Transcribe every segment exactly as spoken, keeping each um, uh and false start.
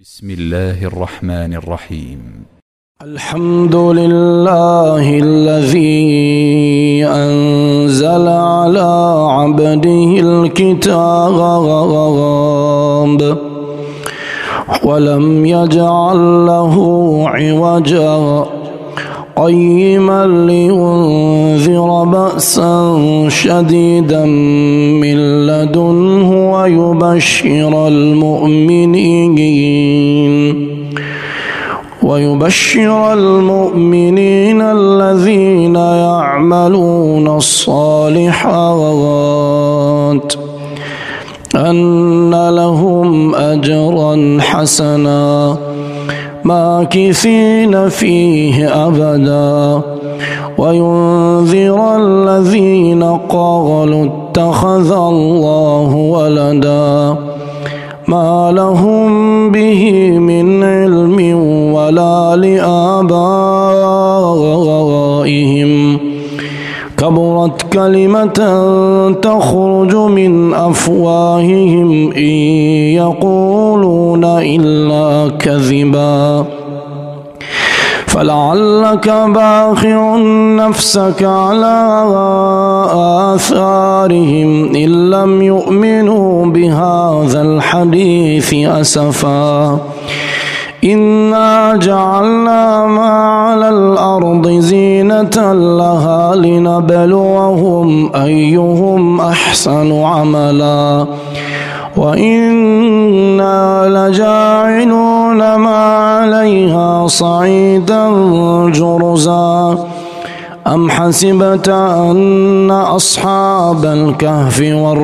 بسم الله الرحمن الرحيم. الحمد لله الذي أنزل على عبده الكتاب ولم يجعل له عوجا قيما لينذر بأسا شديدا من لدنه ويبشر المؤمنين ويبشر المؤمنين الذين يعملون الصالحات أن لهم أجرا حسنا ماكثين فيه أبدا وينذر الذين قالوا اتخذ الله ولدا ما لهم به من علم ولا لآبائهم كبرت كلمة تخرج من أفواههم إن يقولون إلا كذبا فلعلك باخع نفسك على آثارهم إن لم يؤمنوا بهذا الحديث أسفا إنا جعلنا ما على الأرض زينة لها لنبلوهم أيهم أحسن عملا وإنا لجاعلون ما عليها صعيدا جرزا أم حسبت أن أصحاب الكهف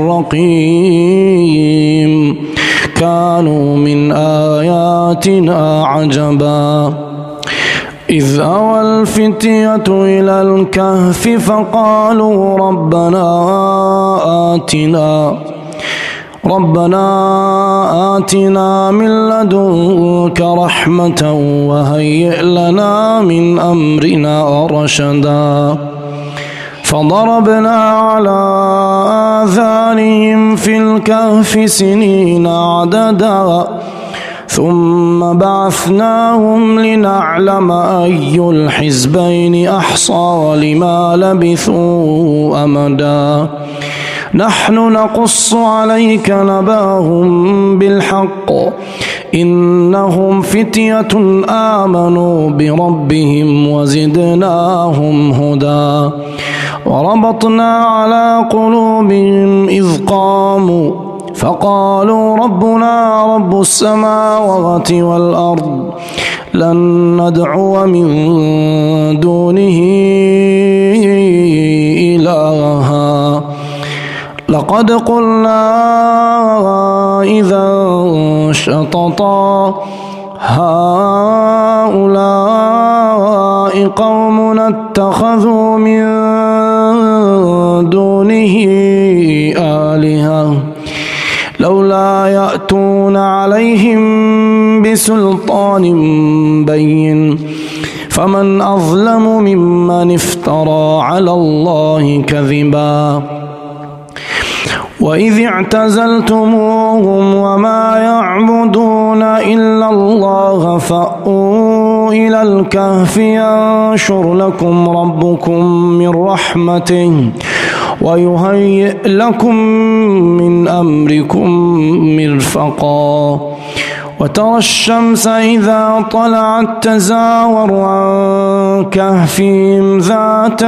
والرقيم كانوا من آياتنا عجبا إذ أوى الفتية إلى الكهف فقالوا ربنا آتنا ربنا آتنا من لدنك رحمة وهيئ لنا من أمرنا رشدا فضربنا على آذانهم في الكهف سنين عددا ثم بعثناهم لنعلم أي الحزبين أحصى لما لبثوا أمدا نحن نقص عليك نباهم بالحق إنهم فتية آمنوا بربهم وزدناهم هدى وربطنا على قلوبهم إذ قاموا فقالوا ربنا رب السماوات والأرض لن ندعو من دونه إلها لقد قلنا إذا شططا هؤلاء قومنا اتخذوا من دونه آلهة لولا يأتون عليهم بسلطان بين فمن أظلم ممن افترى على الله كذبا وإذ اعتزلتموهم وما يعبدون إلا الله فأووا إلى الكهف ينشر لكم ربكم من رحمته ويهيئ لكم من أمركم مرفقا وترى الشمس إذا طلعت تزاور عن كهفهم ذات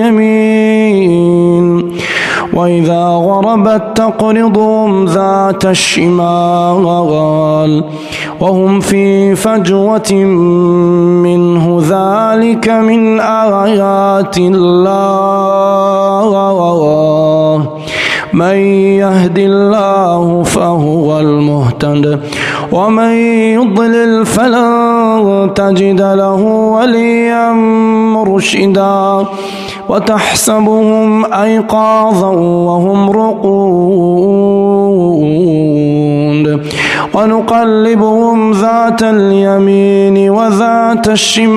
اليمين وإذا غربت تقرضهم ذات الشمال وهم في فجوة منه ذلك من آيات الله من يهد الله فهو المهتد ومن يضلل فلن تجد له وليا مرشدا وتحسبهم أيقاظا وهم رقود ونقلبهم ذات اليمين وذات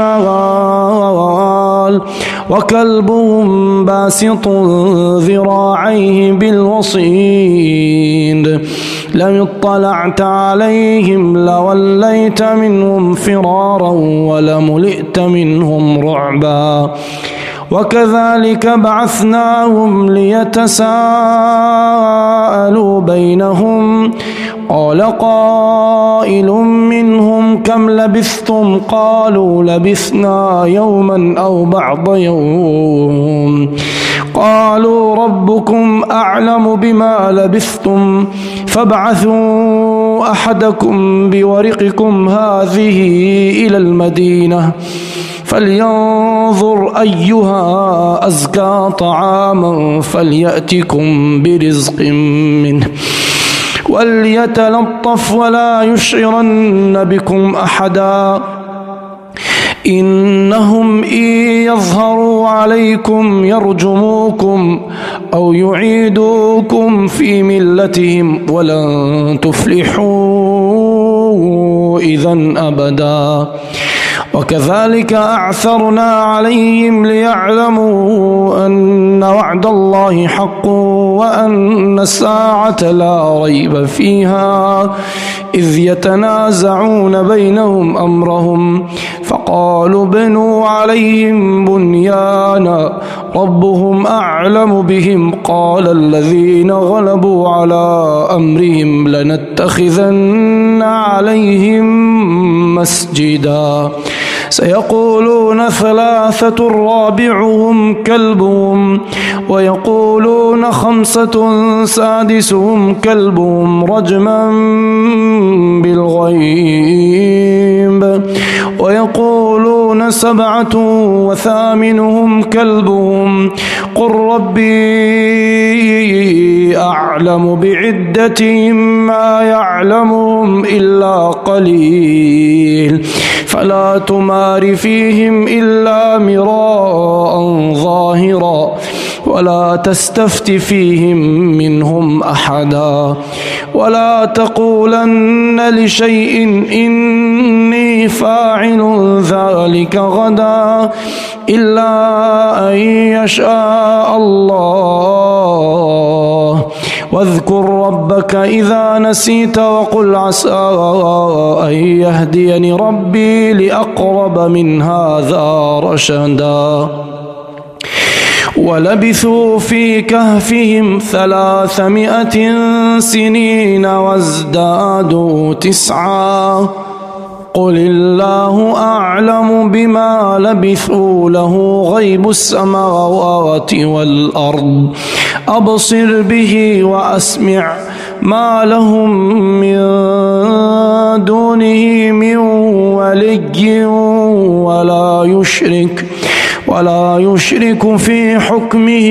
الشمال وكلبهم باسط ذراعيه بالوصيد لو اطلعت عليهم لوليت منهم فرارا ولملئت منهم رعبا وكذلك بعثناهم ليتساءلوا بينهم قال قائل منهم كم لبثتم قالوا لبثنا يوما أو بعض يوم قالوا ربكم أعلم بما لبثتم فابعثوا أحدكم بورقكم هذه إلى المدينة فلينظر أيها أزكى طعاما فليأتكم برزق منه وليتلطف ولا يشعرن بكم أحدا إنهم إن يظهروا عليكم يرجموكم أو يعيدوكم في ملتهم ولن تفلحوا إذا أبدا وكذلك أعثرنا عليهم ليعلموا أن وعد الله حق وأن الساعة لا ريب فيها إذ يتنازعون بينهم أمرهم فقالوا بنوا عليهم بنيانا ربهم أعلم بهم قال الذين غلبوا على أمرهم لنتخذن عليهم مسجدا سيقولون ثلاثة رابعهم كلبهم ويقولون خمسة سادسهم كلبهم رجما بالغيب ويقولون سبعة وثامنهم كلبهم قل ربي أعلم بعدتهم ما يعلمهم إلا قليل فلا تمار فيهم إلا مراء ظاهرا ولا تستفت فيهم منهم أحدا ولا تقولن لشيء إني فاعل ذلك غدا إلا أن يشاء الله واذكر ربك إذا نسيت وقل عسى أن يهديني ربي لأقرب من هذا رشدا ولبثوا في كهفهم ثلاثمائة سنين وازدادوا تسعا قل الله أعلم بما لبثوا له غيب السماوات والأرض أبصر به وأسمع ما لهم من دونه من ولي ولا يشرك ولا يشرك في حكمه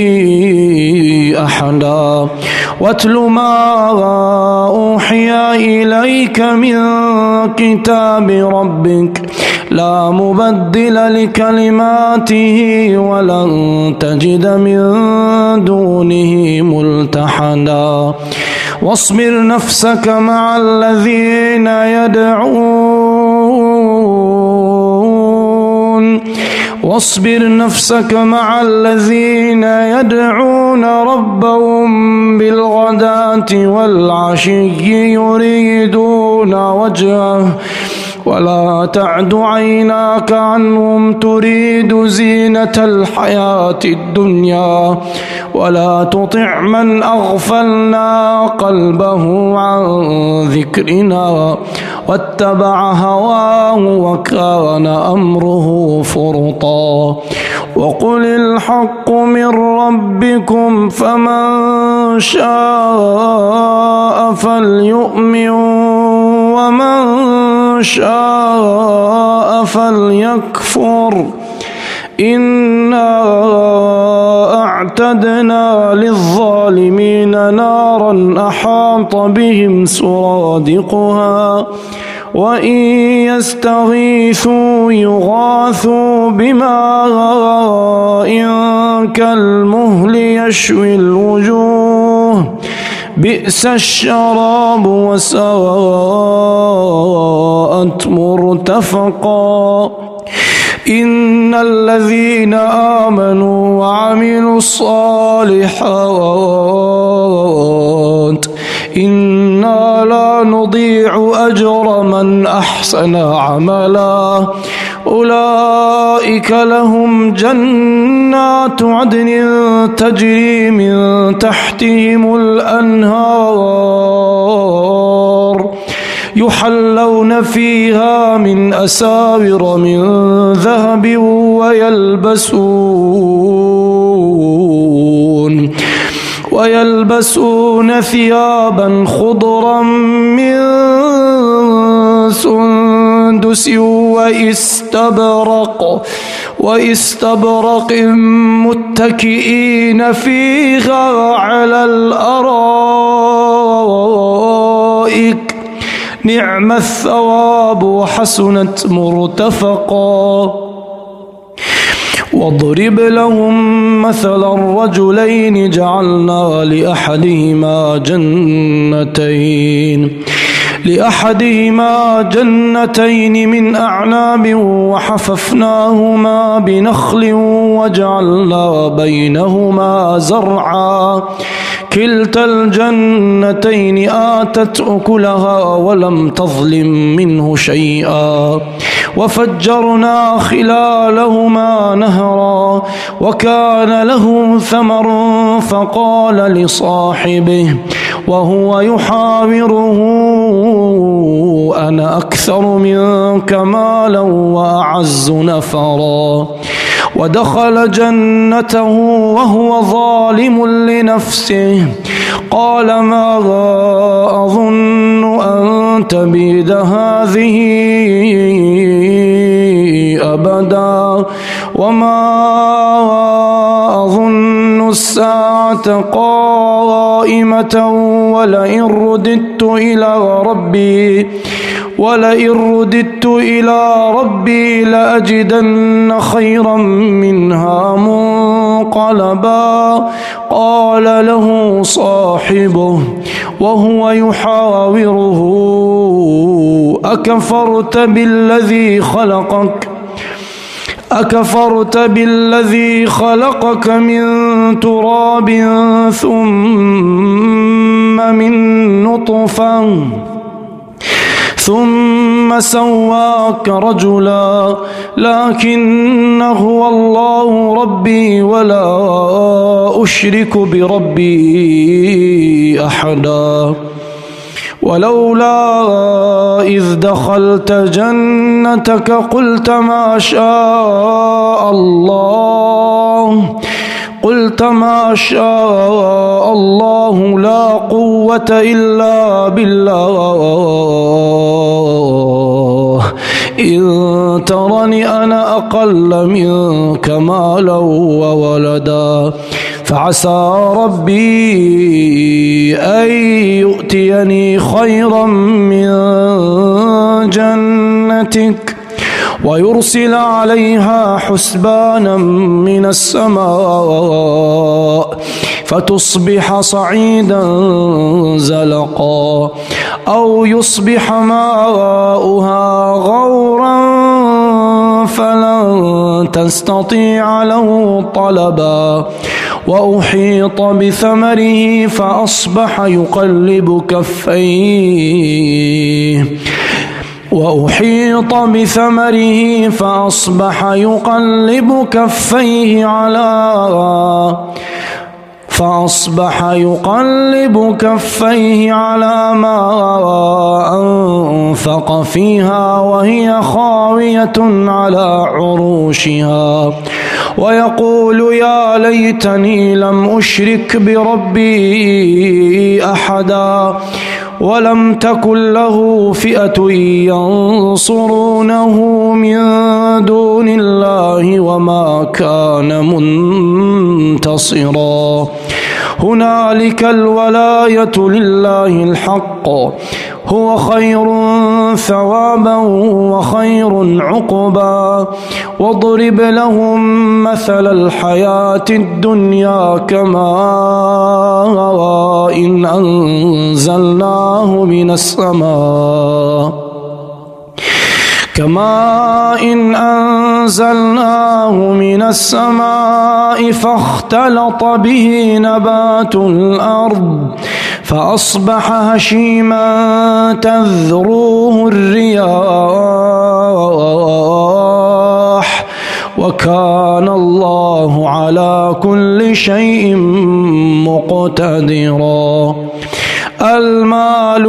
أحدا واتل ما أوحي إليك من كتاب ربك لا مبدل لكلماته ولن تجد من دونه ملتحدا واصبر نفسك مع الذين يدعون واصبر نفسك مع الذين يدعون ربهم بالغداة والعشي يريدون وجهه ولا تعد عيناك عنهم تريد زينة الحياة الدنيا ولا تطع من أغفلنا قلبه عن ذكرنا واتبع هواه وكان أمره فرطا وقل الحق من ربكم فمن شاء فليؤمن ومن شاء فليكفر إنا أعتدنا للظالمين نارا أحاط بهم سرادقها وإن يستغيثوا يغاثوا بماء كالمهل يشوي الوجوه بئس الشراب وساءت مرتفقا إن الذين آمنوا وعملوا الصالحات إنا لا نضيع أجر من أحسن عملا أولئك لهم جنات عدن تجري من تحتهم الأنهار يحلون فيها من أساور من ذهب ويلبسون ويلبسون ثيابا خضرا من سندس واستبرق واستبرق متكئين فيها على الأرائك نعم الثواب وحسنت مرتفقا واضرب لهم مثل الرجلين جعلنا لأحدهما جنتين لأحدهما جنتين من أعناب وحففناهما بنخل وجعلنا بينهما زرعا كلتا الجنتين آتت أكلها ولم تظلم منه شيئا وفجرنا خلالهما نهرا وكان له ثمر فقال لصاحبه وهو يحاوره أنا أكثر منك مالا وأعز نفرا ودخل جنته وهو ظالم لنفسه قال ما أظن أن تبيد هذه أبدا وما أظن الساعة قائمة ولئن رددت إلى ربي ولئن رددت إلى ربي لأجدن خيرا منها منقلبا قال له صاحبه وهو يحاوره أكفرت بالذي خلقك أكفرت بالذي خلقك من تراب ثم من نطفة ثم سواك رجلا لكن هو الله ربي ولا أشرك بربي أحدا ولولا إذ دخلت جنتك قلت ما شاء الله قلت ما شاء الله لا قوة إلا بالله إن ترني أنا أقل منك مالا وولدا فعسى ربي أن يؤتيني خيرا من جنتك ويرسل عليها حسبانا من السماء فتصبح صعيدا زلقا أو يصبح ماؤها غورا فلن تستطيع له طلبا وأحيط بثمره فأصبح يقلب كفيه وأحيط بثمره فأصبح يقلب كفيه على فأصبح يقلب كفيه على ما أنفق فيها وهي خاوية على عروشها ويقول يا ليتني لم أشرك بربي أحدا ولم تكن له فئة ينصرونه من دون الله وما كان منتصرا هنالك الولاية لله الحق هو خير ثوابا وخير عقبا واضرب لهم مثل الحياة الدنيا كماء إن أنزلناه من السماء كماء إن أنزلناه من السماء فاختلط به نبات الأرض فأصبح هشيما تذروه الرياح وكان الله على كل شيء مقتدرا. المال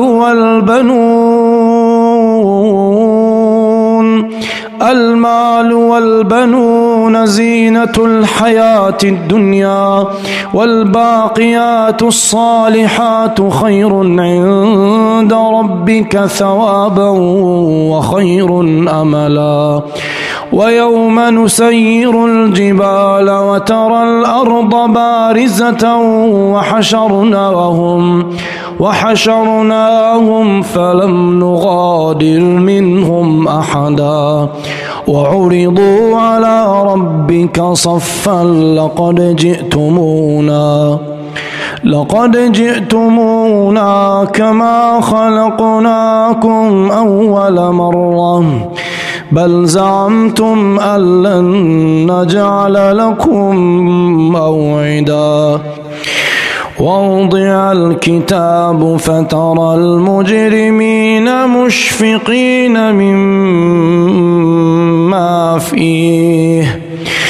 والبنون المال والبنون زينة الحياة الدنيا والباقيات الصالحات خير عند ربك ثوابا وخير أملا. ويوم نسير الجبال وترى الأرض بارزة وحشرناهم وحشرناهم فلم نغادر منهم أحدا وعرضوا على ربك صفا لقد جئتمونا لقد جئتمونا كما خلقناكم أول مرة بل زعمتم أن لن نجعل لكم موعدا. ووضع الكتاب فترى المجرمين مشفقين مما فيه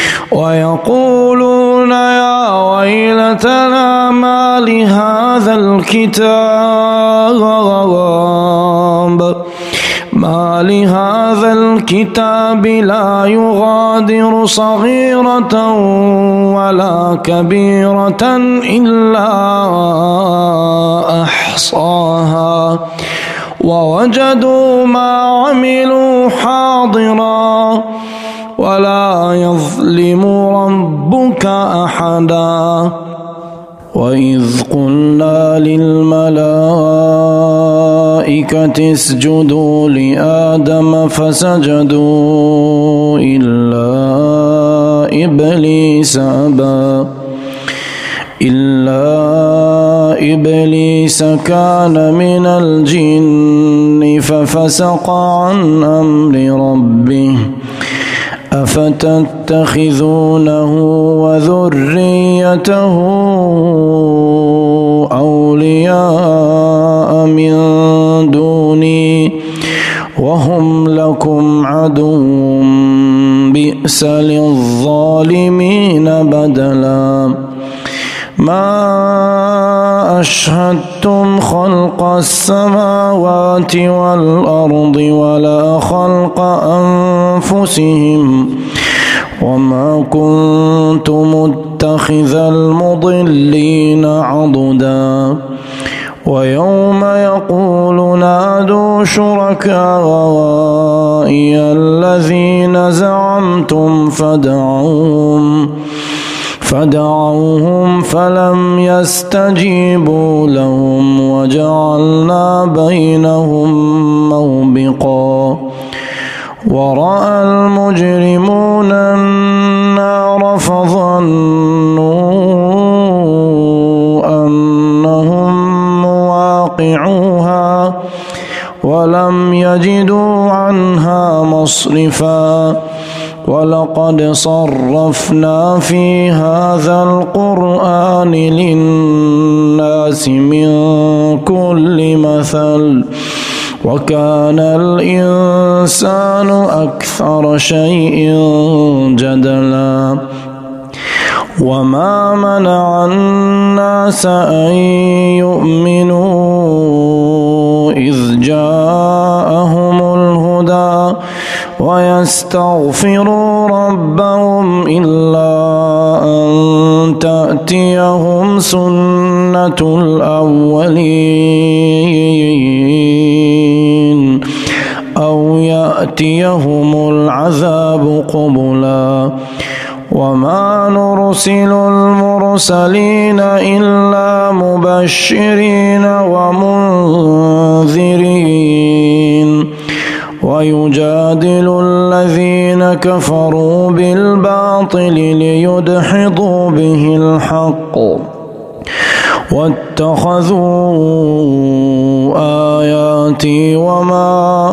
ويقولون يا ويلتنا ما لهذا الكتاب ما لهذا الكتاب لا يغادر صغيرة ولا كبيرة إلا أحصاها ووجدوا ما عملوا حاضرا ولا يظلم ربك أحدا. وإذ قلنا للملائكة اسجدوا لآدم فسجدوا إلا إبليس أبى إلا إبليس كان من الجن ففسق عن أمر ربه أفتتخذونه وذريته أولياء من دوني وهم لكم عدو بئس للظالمين بدلا. ما أشهدتم خلق السماوات والأرض ولا خلق أنفسهم وما كنت متخذ المضلين عضدا. ويوم يقول نادوا شركائي الذين زعمتم فدعوهم فدعوهم فلم يستجيبوا لهم وجعلنا بينهم موبقا. ورأى المجرمون النار فظنوا أنهم مواقعوها ولم يجدوا عنها مصرفا. ولقد صرفنا في هذا القرآن للناس من كل مثل وكان الإنسان أكثر شيء جدلا. وما منع الناس أن يؤمنوا إذ جاءهم الهدى ويستغفروا ربهم إلا أن تأتيهم سنة الأولين أو يأتيهم العذاب قبلا. وما نرسل المرسلين إلا مبشرين ومنذرين ويجادل الذين كفروا بالباطل ليدحضوا به الحق واتخذوا آياتي وما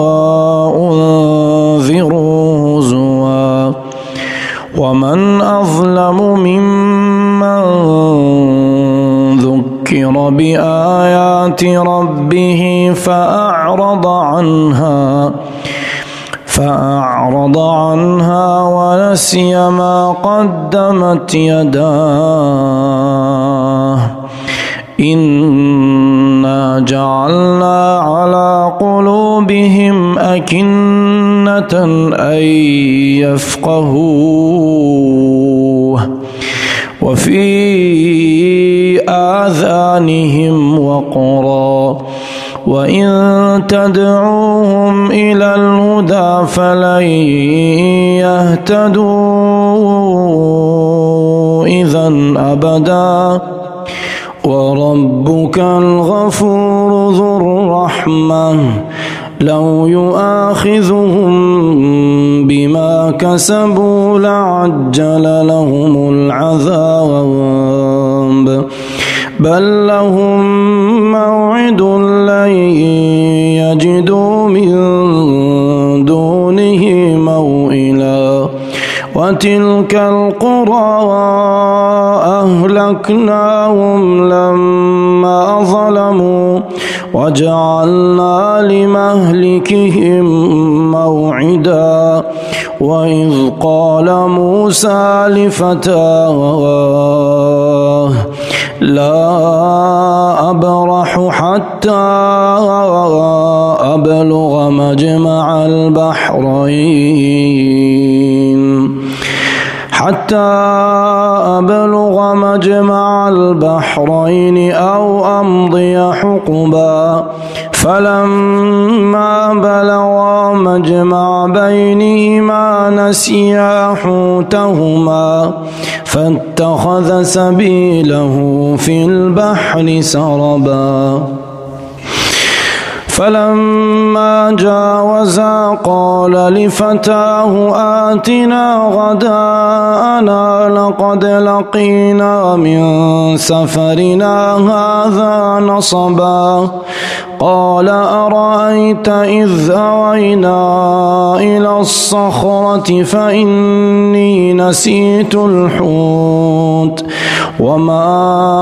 أنذروا هزوا ومن أظلم ممن ذكر بآيات ربه فأعرض عنها فأعرض عنها ونسي ما قدمت يداه إنا جعلنا على قلوبهم أكنة أن يفقهوه وفي آذانهم وقرا وإن تدعوهم إلى الهدى فلن يهتدوا إذن أبدا وربك الغفور ذو الرحمة لو يؤاخذهم بما كسبوا لعجل لهم العذاب بل لهم موعد لن يجدوا من دونه موئلا وتلك القرى أهلكناهم لما ظلموا وجعلنا لمهلكهم موعدا وإذ قال موسى لفتاه لا أبرح حتى أبلغ مجمع البحرين حتى أبلغ مجمع البحرين أو أمضي حقبا فلما بلغا مجمع بينهما نسيا حوتهما فاتخذ سبيله في البحر سربا فلما جاوزا قال لفتاه آتنا غداءنا لقد لقينا من سفرنا هذا نصبا قال أرأيت إذ أوينا إلى الصخرة فإني نسيت الحوت وما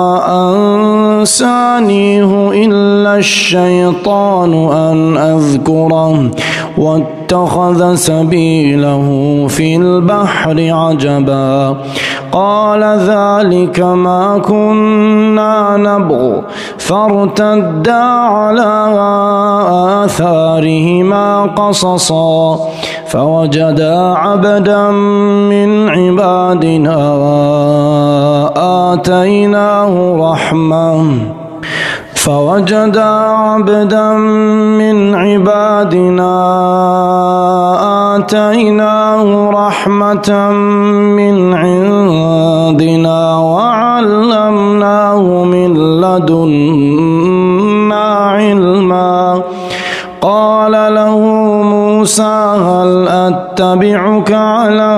أنسانيه إلا الشيطان أن أذكره واتخذ سبيله في البحر عجبا قال ذلك ما كنا نبغ فارتدا على آثارهما قصصا فوجدا عبدا من عبادنا آتيناه رحمة فوجدا عبدا من عبادنا آتيناه رحمة من عندنا وعلمناه من لدنا علما قال له موسى هل أتبعك على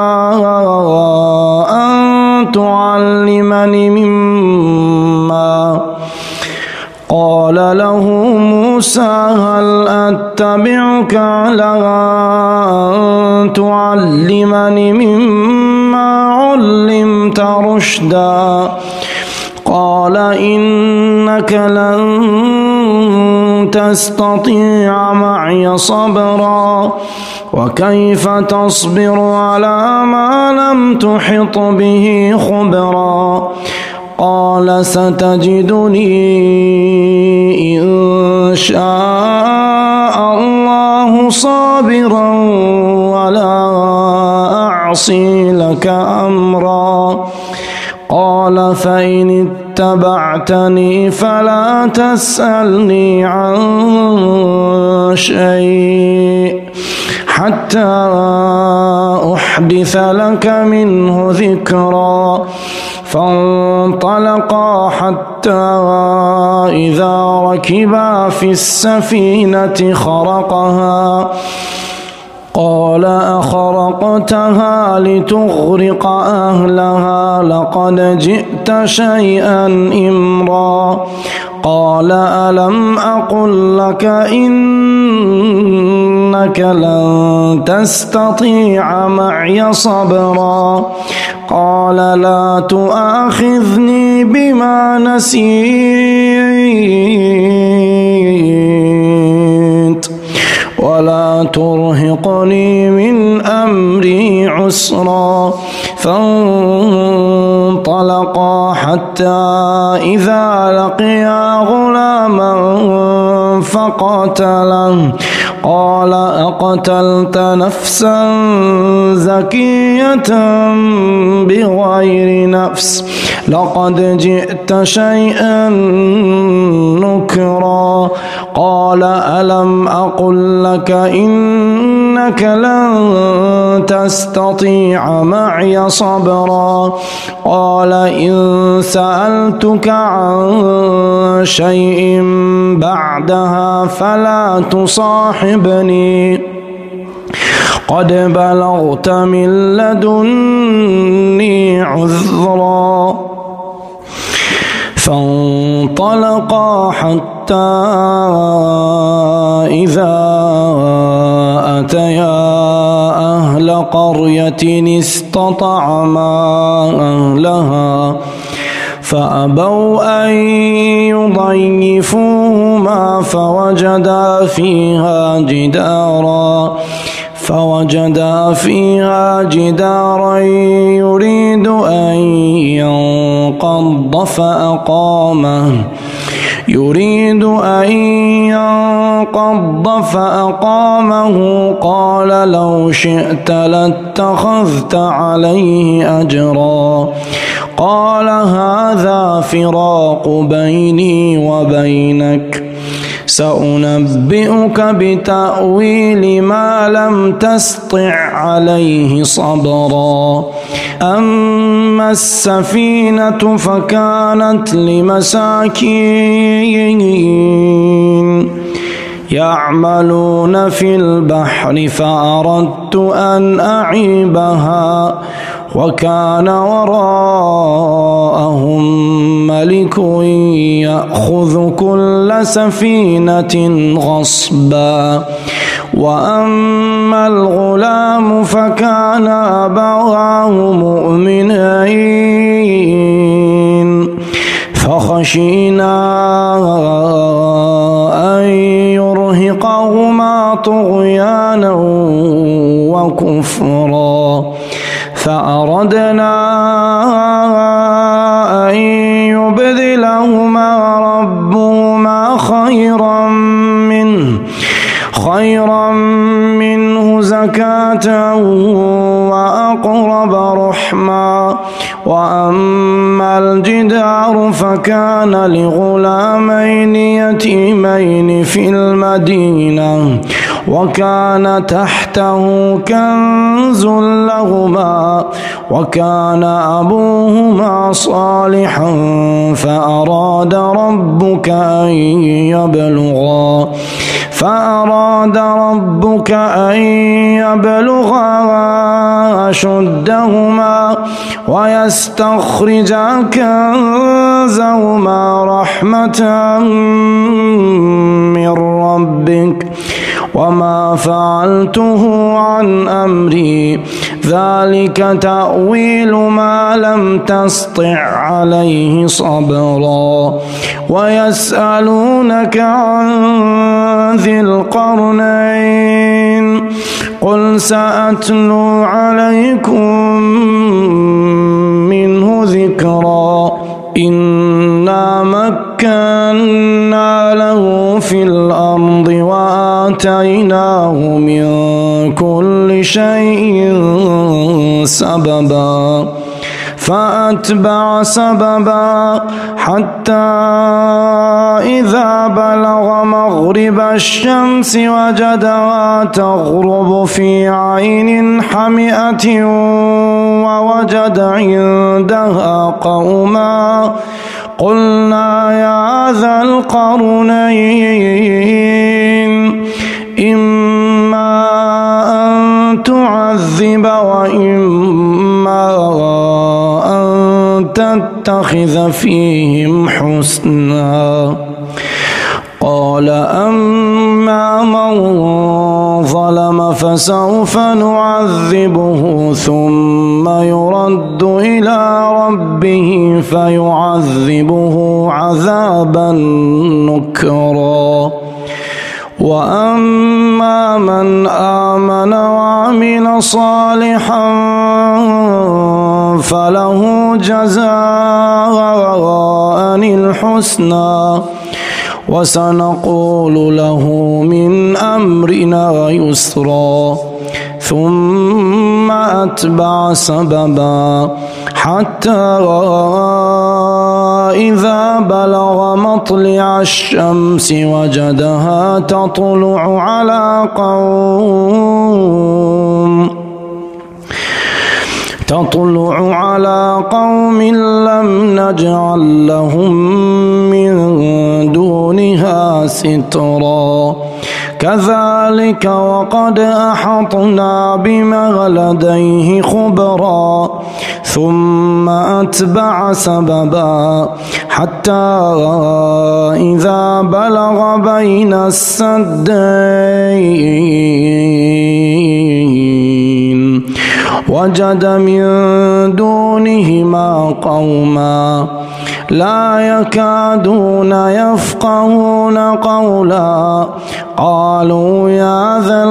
أن تعلمني مما قال له موسى هل أتبعك على أن تعلمني مما علمت رشدا قال إنك لن تستطيع معي صبرا وكيف تصبر على ما لم تحط به خبرا قال ستجدني إن شاء الله صابرا ولا أعصي لك أمرا قال فإن اتبعتني فلا تسألني عن شيء حتى نحدث لك منه ذكرا. فانطلقا حتى إذا ركبا في السفينة خرقها قال أخرقتها لتغرق أهلها لقد جئت شيئا إمرا. قال ألم أقل لك إنك لن تستطيع معي صبرا. قال لا تؤاخذني بما نسيت ولا ترهقني من أمري عسرا. فانطلقا حتى إذا لقيا غلاما فقتله قال أقتلت نفسا زكية بغير نفس لقد جئت شيئا نكرا. قال ألم أقل لك إنك لن تستطيع معي صبرا. قال إن سألتك عن شيء بعدها فلا تصاحبني قد بلغت من لدني عذرا. فانطلقا حتى إذا أتيا أهل قرية استطعما أهلها فأبوا أن يضيفوهما فوجدا فيها جدارا فوجدا فيها جدارا يريد أن ينقض فأقامه يريد أن ينقض فأقامه قال لو شئت لاتخذت عليه أجرا. قال هذا فراق بيني وبينك سأنبئك بتأويل ما لم تسطع عليه صبرا. أما السفينة فكانت لمساكين يعملون في البحر فأردت أن أعيبها وكان وراءهم ملك يأخذ كل سفينة غصبا. وأما الغلام فكان أبواه مؤمنين فخشينا أن يرهقهما طغيانا وكفرا. فأردنا أن يبدلهما ربهما خيرا منه خيرا منه زكاة وأقرب رحما. وأما الجدار فكان لغلامين يتيمين في المدينة وكان تحته كنز لهما وكان أبوهما صالحا فأراد ربك أن يبلغا فأراد ربك أن يبلغا أشدهما ويستخرجا كنزهما رحمة من ربك وما فعلته عن أمري ذلك تأويل ما لم تسطع عليه صبرا. ويسألونك عن ذي القرنين قل سأتلو عليكم منه ذكرا. إنا مكنا له في الأرض وآتيناه من كل شيء سببا فأتبع سببا حتى إذا بلغ مغرب الشمس وجدها تغرب في عين حمئة ووجد عندها قوما قلنا يا ذا القرنين إما أن تعذب وإما أن تتخذ فيهم حسنا قال أما من ظلم فسوف نعذبه ثم يرد إلى ربه فيعذبه عذابا نكرا وأما من آمن وعمل صالحا فله جزاء الحسنى وسنقول له من أمرنا يسرا ثم أتبع سببا حتى إذا بلغ مطلع الشمس وجدها تطلع على قوم تطلع على قوم لم نجعل لهم من دونها سترا كذلك وقد أحطنا بما لديه خبرا ثم أتبع سببا حتى إذا بلغ بين السدين وجد من دونهما قوما لا يكادون يفقهون قولا قالوا يا ذا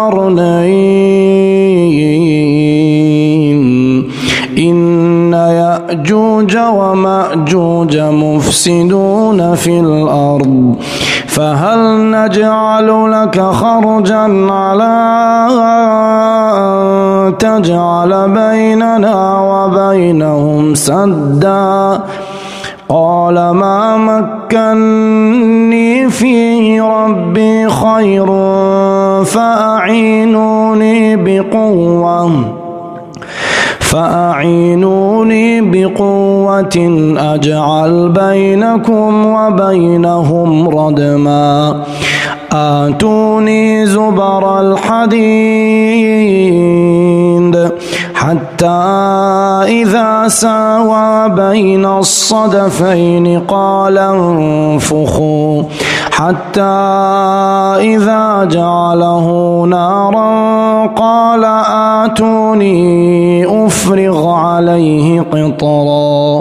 القرنين إن يأجوج ومأجوج مفسدون في الأرض فهل نجعل لك خرجا على أن تجعل بيننا وبينهم سدا قال ما مكني فيه ربي خير فأعينوني بقوة فأعينوني بقوة أجعل بينكم وبينهم ردما آتوني زبر الحديد حتى إذا ساوى بين الصدفين قال انفخوا حتى إذا جعله نارا قال آتوني أفرغ عليه قطرا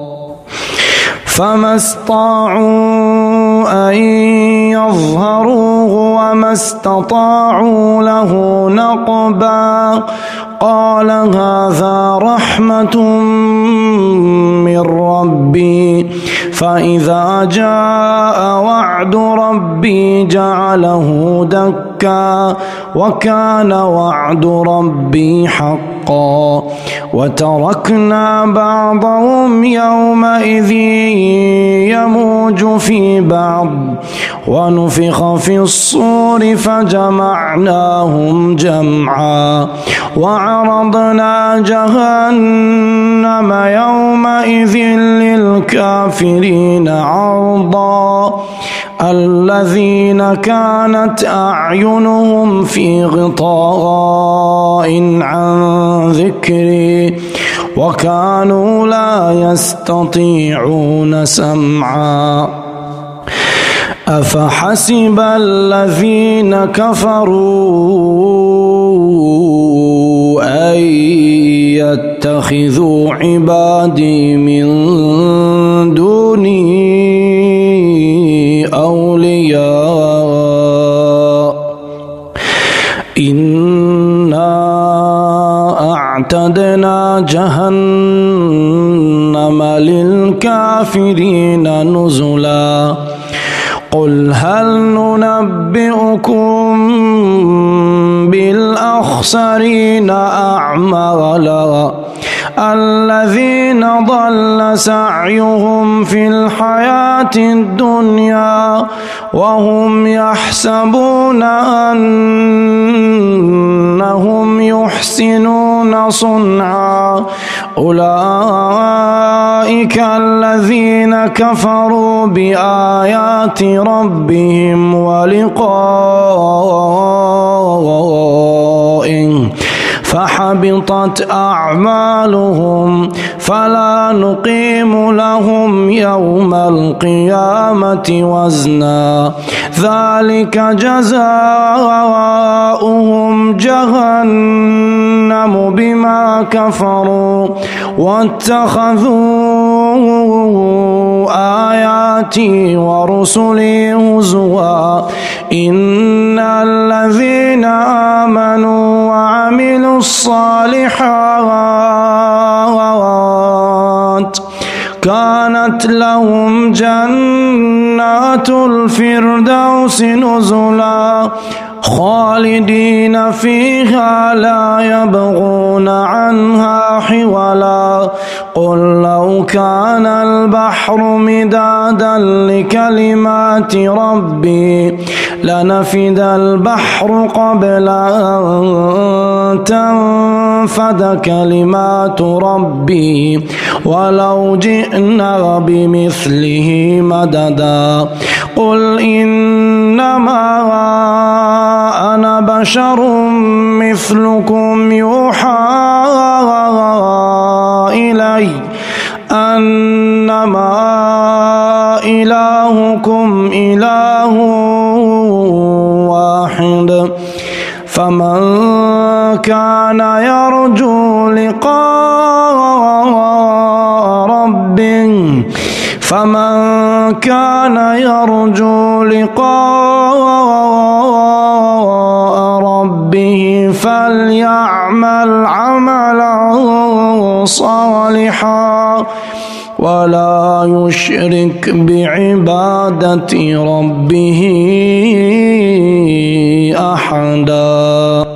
فما استطاعوا أن يظهروه وما استطاعوا له نقبا قال هذا رحمة من ربي فإذا جاء وعد ربي جعله دكا وكان وعد ربي حقا وتركنا بعضهم يومئذ يموج في بعض ونفخ في الصور فجمعناهم جمعا وعرضنا جهنم يومئذ للكافرين عرضا الذين كانت أعينهم في غطاء عن ذكري وكانوا لا يستطيعون سمعا أفحسب الذين كفروا أن يتخذوا عبادي من دوني أولياء إنا أعتدنا جهنم للكافرين نزلا قل هل ننبئكم بالأخسرين أعمالا الذين ضل سعيهم في الحياة الدنيا وهم يحسبون أنهم يحسنون صنعا أولئك الذين كفروا بآيات ربهم ولقائه فحبطت أعمالهم فلا نقيم لهم يوم القيامة وزنا ذلك جزاؤهم جهنم بما كفروا واتخذوا آياتي ورسلي هزوا إن الذين آمنوا وعملوا الصالحات كانت لهم جنات الفردوس نزلا خالدين فيها لا يبغون عنها حولا قل لو كان البحر مدادا لكلمات ربي لنفد البحر قبل أن تنفد كلمات ربي ولو جئنا بمثله مددا قل إنما أنا بشر مثلكم يوحى إلي أنما إلهكم إله واحد فمن كان يرجو لقاء ربه فمن كان يرجو لقاء ربه فليعمل عملا صالحا ولا يشرك بعبادة ربه أحدا.